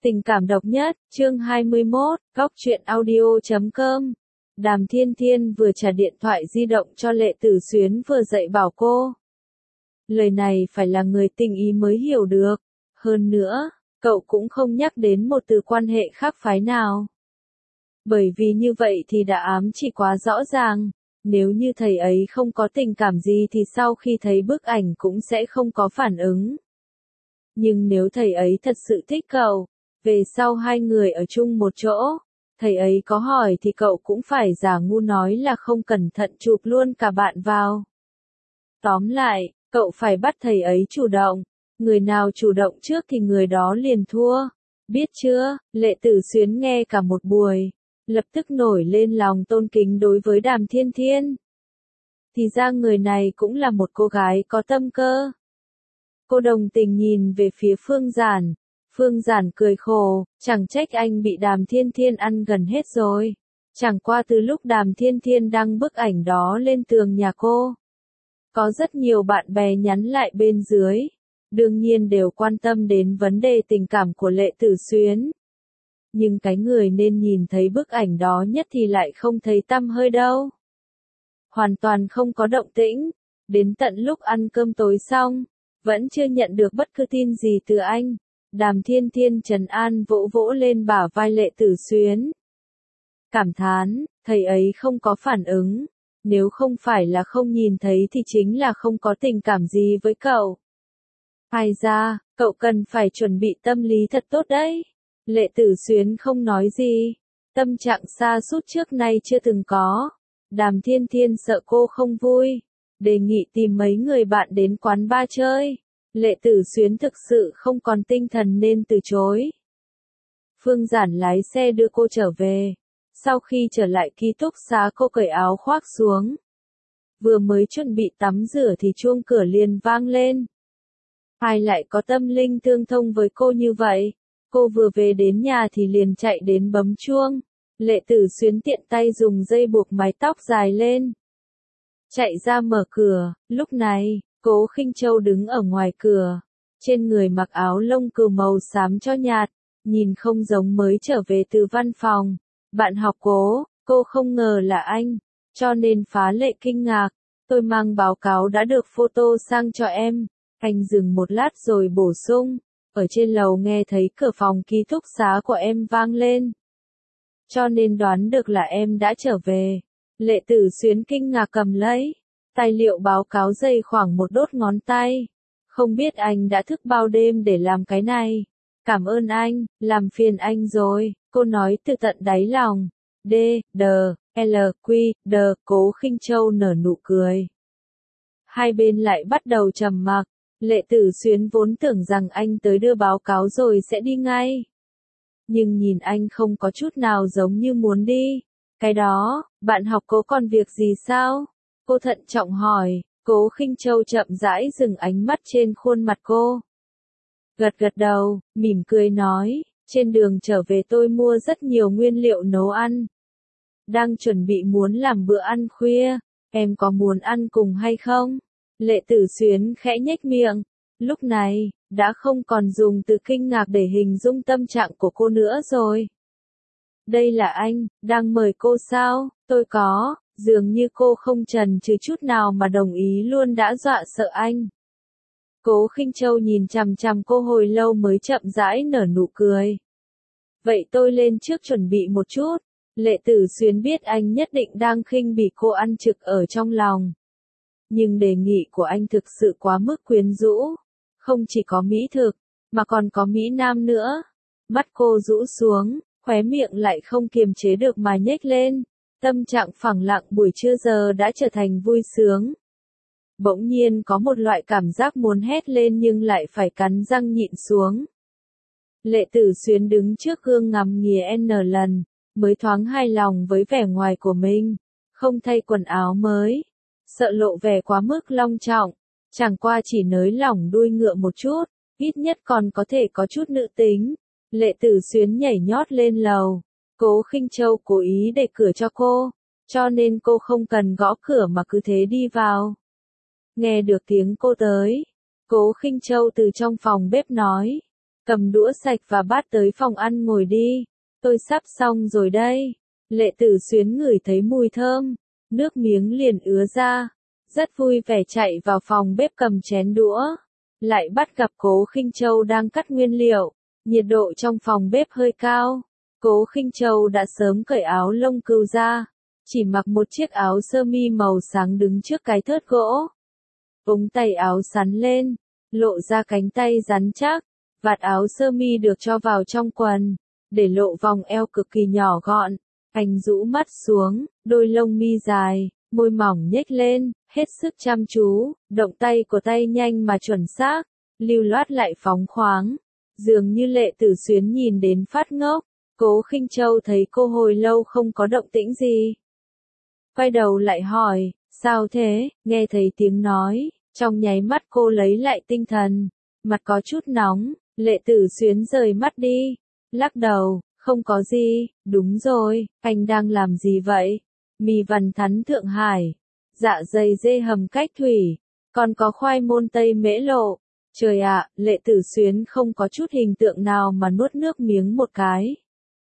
Tình cảm độc nhất, chương 21, góc truyện audio.com. Đàm Thiên Thiên vừa trả điện thoại di động cho Lệ Tử Xuyến vừa dạy bảo cô. Lời này phải là người tình ý mới hiểu được. Hơn nữa, cậu cũng không nhắc đến một từ quan hệ khác phái nào. Bởi vì như vậy thì đã ám chỉ quá rõ ràng. Nếu như thầy ấy không có tình cảm gì thì sau khi thấy bức ảnh cũng sẽ không có phản ứng. Nhưng nếu thầy ấy thật sự thích cậu, về sau hai người ở chung một chỗ, thầy ấy có hỏi thì cậu cũng phải giả ngu nói là không cẩn thận chụp luôn cả bạn vào. Tóm lại, cậu phải bắt thầy ấy chủ động, người nào chủ động trước thì người đó liền thua. Biết chưa? Lệ Tử Xuyến nghe cả một buổi, lập tức nổi lên lòng tôn kính đối với Đàm Thiên Thiên. Thì ra người này cũng là một cô gái có tâm cơ. Cô đồng tình nhìn về phía Phương Giản. Phương Giản cười khổ, chẳng trách anh bị Đàm Thiên Thiên ăn gần hết rồi. Chẳng qua từ lúc Đàm Thiên Thiên đăng bức ảnh đó lên tường nhà cô, có rất nhiều bạn bè nhắn lại bên dưới. Đương nhiên đều quan tâm đến vấn đề tình cảm của Lệ Tử Xuyến. Nhưng cái người nên nhìn thấy bức ảnh đó nhất thì lại không thấy tăm hơi đâu. Hoàn toàn không có động tĩnh. Đến tận lúc ăn cơm tối xong, vẫn chưa nhận được bất cứ tin gì từ anh. Đàm Thiên Thiên trấn an vỗ vỗ lên bả vai Lệ Tử Xuyến. Cảm thán, thầy ấy không có phản ứng. Nếu không phải là không nhìn thấy thì chính là không có tình cảm gì với cậu. Hay ra, cậu cần phải chuẩn bị tâm lý thật tốt đấy. Lệ Tử Xuyến không nói gì. Tâm trạng sa sút trước nay chưa từng có. Đàm Thiên Thiên sợ cô không vui, đề nghị tìm mấy người bạn đến quán bar chơi. Lệ Tử Xuyến thực sự không còn tinh thần nên từ chối. Phương Giản lái xe đưa cô trở về. Sau khi trở lại ký túc xá cô cởi áo khoác xuống. Vừa mới chuẩn bị tắm rửa thì chuông cửa liền vang lên. Ai lại có tâm linh tương thông với cô như vậy? Cô vừa về đến nhà thì liền chạy đến bấm chuông. Lệ Tử Xuyến tiện tay dùng dây buộc mái tóc dài lên. Chạy ra mở cửa, lúc này, Cố Khinh Châu đứng ở ngoài cửa. Trên người mặc áo lông cừu màu xám cho nhạt, nhìn không giống mới trở về từ văn phòng. Bạn học Cố, cô không ngờ là anh, cho nên phá lệ kinh ngạc. Tôi mang báo cáo đã được photo sang cho em. Anh dừng một lát rồi bổ sung. Ở trên lầu nghe thấy cửa phòng ký túc xá của em vang lên. Cho nên đoán được là em đã trở về. Lệ Tử Xuyến kinh ngạc cầm lấy tài liệu báo cáo dày khoảng một đốt ngón tay. Không biết anh đã thức bao đêm để làm cái này. Cảm ơn anh, làm phiền anh rồi, cô nói từ tận đáy lòng. D, D, L, Q, D, Cố Khinh Châu nở nụ cười. Hai bên lại bắt đầu trầm mặc. Lệ Tử Xuyến vốn tưởng rằng anh tới đưa báo cáo rồi sẽ đi ngay. Nhưng nhìn anh không có chút nào giống như muốn đi. Cái đó, bạn học Cố còn việc gì sao? Cô thận trọng hỏi. Cố Khinh Châu chậm rãi dừng ánh mắt trên khuôn mặt cô. Gật gật đầu, mỉm cười nói, trên đường trở về tôi mua rất nhiều nguyên liệu nấu ăn. Đang chuẩn bị muốn làm bữa ăn khuya, em có muốn ăn cùng hay không? Lệ Tử Xuyến khẽ nhếch miệng. Lúc này, đã không còn dùng từ kinh ngạc để hình dung tâm trạng của cô nữa rồi. Đây là anh, đang mời cô sao? Tôi có, dường như cô không chần chừ chút nào mà đồng ý luôn đã dọa sợ anh. Cố Khinh Châu nhìn chằm chằm cô hồi lâu mới chậm rãi nở nụ cười. Vậy tôi lên trước chuẩn bị một chút. Lệ Tử Xuyến biết anh nhất định đang khinh bỉ cô ăn trực ở trong lòng. Nhưng đề nghị của anh thực sự quá mức quyến rũ. Không chỉ có mỹ thực, mà còn có mỹ nam nữa. Mắt cô rũ xuống, khóe miệng lại không kiềm chế được mà nhếch lên. Tâm trạng phẳng lặng buổi trưa giờ đã trở thành vui sướng. Bỗng nhiên có một loại cảm giác muốn hét lên nhưng lại phải cắn răng nhịn xuống. Lệ Tử Xuyến đứng trước gương ngắm nghía N lần, mới thoáng hài lòng với vẻ ngoài của mình. Không thay quần áo mới, sợ lộ vẻ quá mức long trọng. Chẳng qua chỉ nới lỏng đuôi ngựa một chút, ít nhất còn có thể có chút nữ tính. Lệ Tử Xuyến nhảy nhót lên lầu. Cố Khinh Châu cố ý để cửa cho cô, cho nên cô không cần gõ cửa mà cứ thế đi vào. Nghe được tiếng cô tới, Cố Khinh Châu từ trong phòng bếp nói. cầm đũa sạch và bát tới phòng ăn ngồi đi, tôi sắp xong rồi đây. Lệ Tử Xuyến ngửi thấy mùi thơm, nước miếng liền ứa ra, rất vui vẻ chạy vào phòng bếp cầm chén đũa, lại bắt gặp Cố Khinh Châu đang cắt nguyên liệu, nhiệt độ trong phòng bếp hơi cao. Cố Khinh Châu đã sớm cởi áo lông cừu ra, chỉ mặc một chiếc áo sơ mi màu sáng đứng trước cái thớt gỗ. Ống tay áo sắn lên, lộ ra cánh tay rắn chắc, vạt áo sơ mi được cho vào trong quần, để lộ vòng eo cực kỳ nhỏ gọn. Anh rũ mắt xuống, đôi lông mi dài, môi mỏng nhếch lên, hết sức chăm chú, động tay của tay nhanh mà chuẩn xác, lưu loát lại phóng khoáng. Dường như Lệ Tử Xuyến nhìn đến phát ngốc. Cố Khinh Châu thấy cô hồi lâu không có động tĩnh gì, quay đầu lại hỏi, sao thế? Nghe thấy tiếng nói, trong nháy mắt cô lấy lại tinh thần, mặt có chút nóng. Lệ Tử Xuyến rời mắt đi, lắc đầu, không có gì. Đúng rồi, anh đang làm gì vậy? Mì vằn thắn Thượng Hải, dạ dày dê hầm cách thủy, còn có khoai môn tây mễ lộ. Trời ạ, Lệ Tử Xuyến không có chút hình tượng nào mà nuốt nước miếng một cái.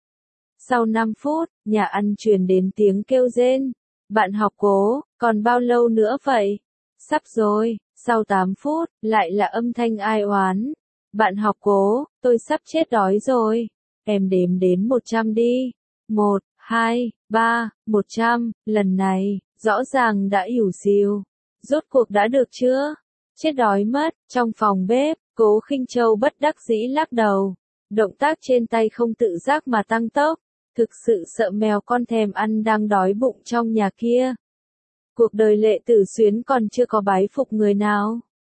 Sau 5 phút, nhà ăn truyền đến tiếng kêu rên. Bạn học Cố, còn bao lâu nữa vậy? Sắp rồi. Sau 8 phút, lại là âm thanh ai oán. Bạn học Cố, tôi sắp chết đói rồi. Em đếm đến 100 đi. 1, 2, 3, 100. Lần này, rõ ràng đã ỉu xìu. Rốt cuộc đã được chưa? Chết đói mất. Trong phòng bếp, Cố Khinh Châu bất đắc dĩ lắc đầu. Động tác trên tay không tự giác mà tăng tốc. Thực sự sợ mèo con thèm ăn đang đói bụng trong nhà kia. Cuộc đời Lệ Tử Xuyến còn chưa có bái phục người nào.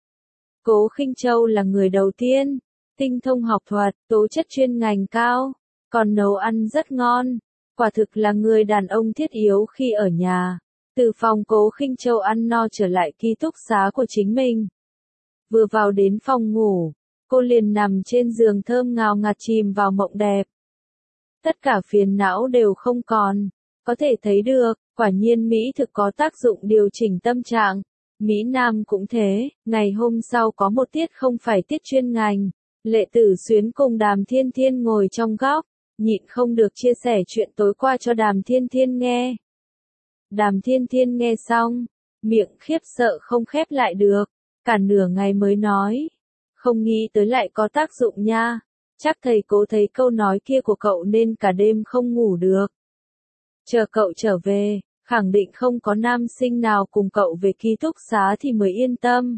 Cố Khinh Châu là người đầu tiên, tinh thông học thuật, tố chất chuyên ngành cao, còn nấu ăn rất ngon. Quả thực là người đàn ông thiết yếu khi ở nhà. Từ phòng Cố Khinh Châu ăn no trở lại ký túc xá của chính mình. Vừa vào đến phòng ngủ, cô liền nằm trên giường thơm ngào ngạt chìm vào mộng đẹp. Tất cả phiền não đều không còn, có thể thấy được, quả nhiên mỹ thực có tác dụng điều chỉnh tâm trạng. Mỹ Nam cũng thế, ngày hôm sau có một tiết không phải tiết chuyên ngành. Lệ Tử Xuyến cùng Đàm Thiên Thiên ngồi trong góc, nhịn không được chia sẻ chuyện tối qua cho Đàm Thiên Thiên nghe. Đàm Thiên Thiên nghe xong, miệng khiếp sợ không khép lại được, cả nửa ngày mới nói. Không nghĩ tới lại có tác dụng nha. Chắc thầy Cố thấy câu nói kia của cậu nên cả đêm không ngủ được. Chờ cậu trở về, khẳng định không có nam sinh nào cùng cậu về ký túc xá thì mới yên tâm.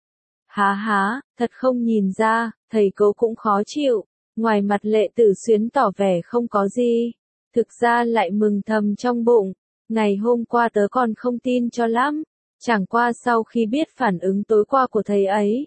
Há, thật không nhìn ra, thầy Cố cũng khó chịu. Ngoài mặt Lệ Tử Xuyến tỏ vẻ không có gì, thực ra lại mừng thầm trong bụng. Ngày hôm qua tớ còn không tin cho lắm, chẳng qua sau khi biết phản ứng tối qua của thầy ấy,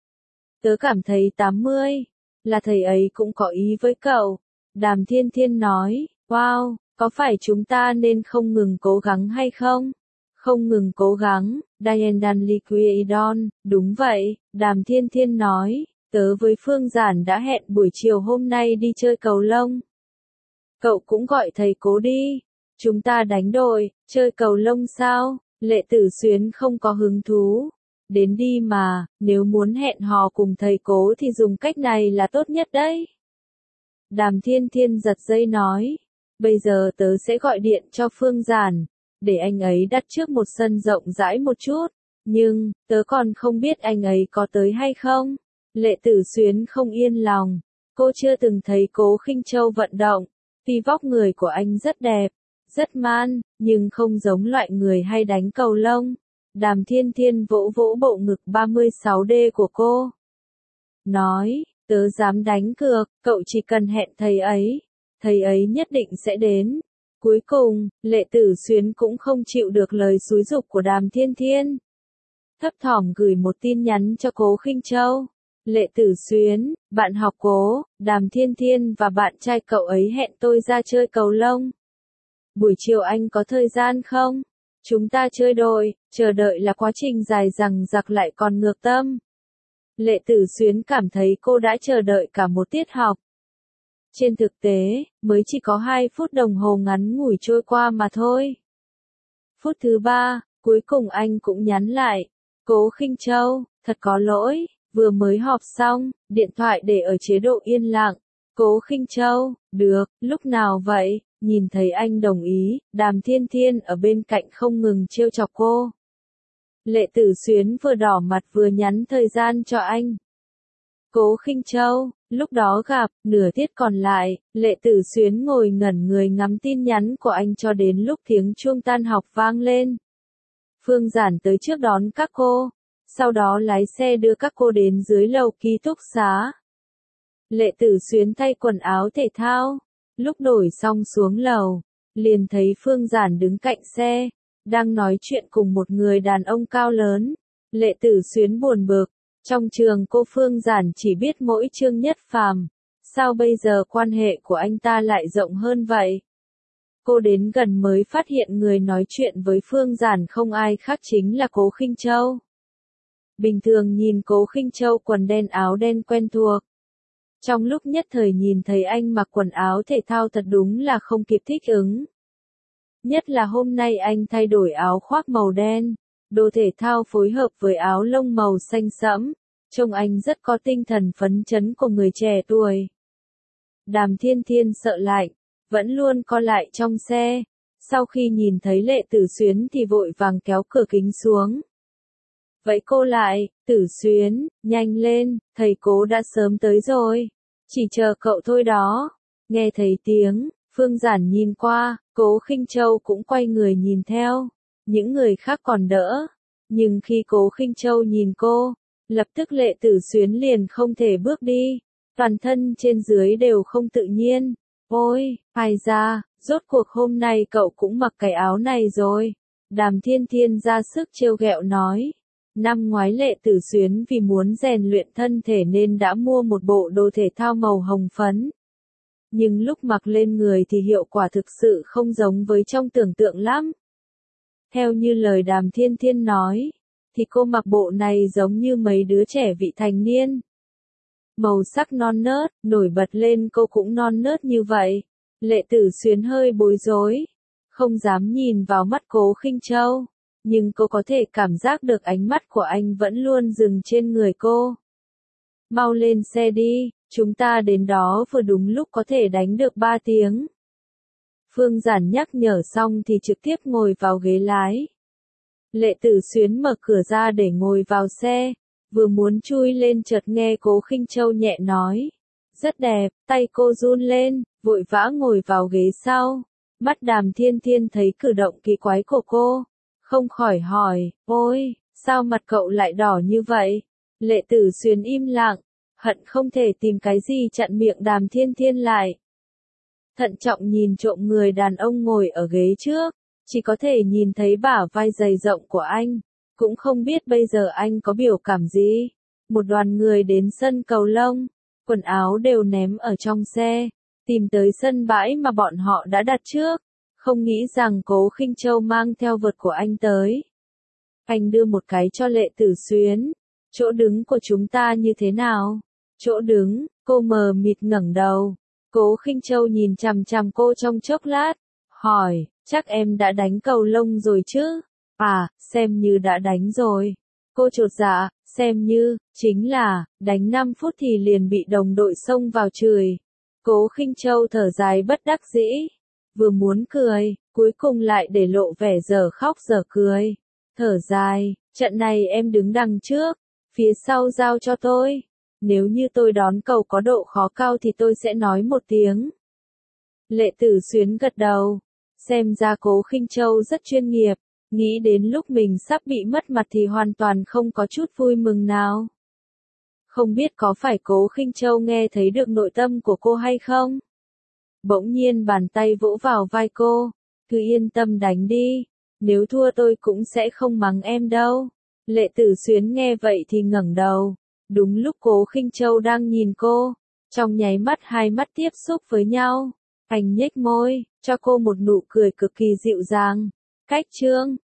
tớ cảm thấy 80. Là thầy ấy cũng có ý với cậu. Đàm Thiên Thiên nói, wow, có phải chúng ta nên không ngừng cố gắng hay không? Không ngừng cố gắng, Diane Liquidon, đúng vậy, Đàm Thiên Thiên nói, tớ với Phương Giản đã hẹn buổi chiều hôm nay đi chơi cầu lông. Cậu cũng gọi thầy Cố đi, chúng ta đánh đội, chơi cầu lông sao? Lệ Tử Xuyến không có hứng thú. Đến đi mà, nếu muốn hẹn hò cùng thầy Cố thì dùng cách này là tốt nhất đấy. Đàm Thiên Thiên giật dây nói, bây giờ tớ sẽ gọi điện cho Phương Giản, để anh ấy đặt trước một sân rộng rãi một chút, nhưng, tớ còn không biết anh ấy có tới hay không. Lệ Tử Xuyến không yên lòng, cô chưa từng thấy Cố Khinh Châu vận động, tuy vóc người của anh rất đẹp, rất man, nhưng không giống loại người hay đánh cầu lông. Đàm Thiên Thiên vỗ vỗ bộ ngực 36D của cô. Nói, tớ dám đánh cược, cậu chỉ cần hẹn thầy ấy nhất định sẽ đến. Cuối cùng, Lệ Tử Xuyến cũng không chịu được lời xúi giục của Đàm Thiên Thiên. Thấp thỏm gửi một tin nhắn cho Cố Khinh Châu. Lệ Tử Xuyến, bạn học Cố, Đàm Thiên Thiên và bạn trai cậu ấy hẹn tôi ra chơi cầu lông. Buổi chiều anh có thời gian không? Chúng ta chơi đội, chờ đợi là quá trình dài dằng dặc lại còn ngược tâm. Lệ Tử Xuyến cảm thấy cô đã chờ đợi cả một tiết học. Trên thực tế, mới chỉ có 2 phút đồng hồ ngắn ngủi trôi qua mà thôi. Phút thứ 3, cuối cùng anh cũng nhắn lại. Cố Khinh Châu, thật có lỗi, Vừa mới họp xong, điện thoại để ở chế độ yên lặng. Cố Khinh Châu, được, lúc nào vậy? Nhìn thấy anh đồng ý, Đàm Thiên Thiên ở bên cạnh không ngừng trêu chọc cô. Lệ Tử Xuyến vừa đỏ mặt vừa nhắn thời gian cho anh. Cố Khinh Châu, lúc đó gặp, nửa tiết còn lại, Lệ Tử Xuyến ngồi ngẩn người ngắm tin nhắn của anh cho đến lúc tiếng chuông tan học vang lên. Phương Giản tới trước đón các cô, sau đó lái xe đưa các cô đến dưới lầu ký túc xá. Lệ Tử Xuyến thay quần áo thể thao, lúc đổi xong xuống lầu, liền thấy Phương Giản đứng cạnh xe, đang nói chuyện cùng một người đàn ông cao lớn. Lệ Tử Xuyến buồn bực, trong trường cô Phương Giản chỉ biết mỗi Trương Nhất Phàm, sao bây giờ quan hệ của anh ta lại rộng hơn vậy? Cô đến gần mới phát hiện người nói chuyện với Phương Giản không ai khác chính là Cố Khinh Châu. Bình thường nhìn Cố Khinh Châu quần đen áo đen quen thuộc. Trong lúc nhất thời nhìn thấy anh mặc quần áo thể thao thật đúng là không kịp thích ứng. Nhất là hôm nay anh thay đổi áo khoác màu đen, đồ thể thao phối hợp với áo lông màu xanh sẫm, trông anh rất có tinh thần phấn chấn của người trẻ tuổi. Đàm Thiên Thiên sợ lạnh, vẫn luôn co lại trong xe, sau khi nhìn thấy Lệ Tử Xuyến thì vội vàng kéo cửa kính xuống. Vậy cô lại, Tử Xuyến, nhanh lên, thầy Cố đã sớm tới rồi, chỉ chờ cậu thôi đó. Nghe thấy tiếng, Phương Giản nhìn qua, Cố Khinh Châu cũng quay người nhìn theo, những người khác còn đỡ, nhưng khi Cố Khinh Châu nhìn cô, lập tức Lệ Tử Xuyến liền không thể bước đi, toàn thân trên dưới đều không tự nhiên. Ôi, ai ra, rốt cuộc hôm nay cậu cũng mặc cái áo này rồi. Đàm Thiên Thiên ra sức trêu ghẹo nói. Năm ngoái Lệ Tử Xuyến vì muốn rèn luyện thân thể nên đã mua một bộ đồ thể thao màu hồng phấn. Nhưng lúc mặc lên người thì hiệu quả thực sự không giống với trong tưởng tượng lắm. Theo như lời Đàm Thiên Thiên nói, thì cô mặc bộ này giống như mấy đứa trẻ vị thành niên. Màu sắc non nớt, nổi bật lên cô cũng non nớt như vậy. Lệ Tử Xuyến hơi bối rối, không dám nhìn vào mắt Cố Khinh Châu, nhưng cô có thể cảm giác được ánh mắt của anh vẫn luôn dừng trên người cô. Mau lên xe đi, chúng ta đến đó vừa đúng lúc có thể đánh được 3 tiếng. Phương Giản nhắc nhở xong thì trực tiếp ngồi vào ghế lái. Lệ Tử Xuyến mở cửa ra để ngồi vào xe, vừa muốn chui lên chợt nghe Cố Khinh Châu nhẹ nói. Rất đẹp, tay cô run lên, vội vã ngồi vào ghế sau. Mắt Đàm Thiên Thiên thấy cử động kỳ quái của cô, không khỏi hỏi, ôi, sao mặt cậu lại đỏ như vậy? Lệ Tử Xuyến im lặng, hận không thể tìm cái gì chặn miệng Đàm Thiên Thiên lại. Thận trọng nhìn trộm người đàn ông ngồi ở ghế trước, chỉ có thể nhìn thấy bả vai dày rộng của anh, cũng không biết bây giờ anh có biểu cảm gì. Một đoàn người đến sân cầu lông, quần áo đều ném ở trong xe, tìm tới sân bãi mà bọn họ đã đặt trước, không nghĩ rằng Cố Khinh Châu mang theo vợt của anh tới. Anh đưa một cái cho Lệ Tử Xuyến, chỗ đứng của chúng ta như thế nào? Chỗ đứng, cô mờ mịt ngẩng đầu. Cố Khinh Châu nhìn chằm chằm cô trong chốc lát, hỏi, chắc em đã đánh cầu lông rồi chứ? À, xem như đã đánh rồi. Cô chột dạ, xem như, chính là, đánh 5 phút thì liền bị đồng đội xông vào chửi. Cố Khinh Châu thở dài bất đắc dĩ, vừa muốn cười, cuối cùng lại để lộ vẻ dở khóc dở cười. Thở dài, trận này em đứng đằng trước, phía sau giao cho tôi. Nếu như tôi đón cầu có độ khó cao thì tôi sẽ nói một tiếng. Lệ Tử Xuyến gật đầu, xem ra Cố Khinh Châu rất chuyên nghiệp, nghĩ đến lúc mình sắp bị mất mặt thì hoàn toàn không có chút vui mừng nào. Không biết có phải Cố Khinh Châu nghe thấy được nội tâm của cô hay không? Bỗng nhiên bàn tay vỗ vào vai cô, cứ yên tâm đánh đi, nếu thua tôi cũng sẽ không mắng em đâu. Lệ Tử Xuyến nghe vậy thì ngẩng đầu, đúng lúc Cố Khinh Châu đang nhìn cô, trong nháy mắt hai mắt tiếp xúc với nhau, anh nhếch môi, cho cô một nụ cười cực kỳ dịu dàng. Cách trương,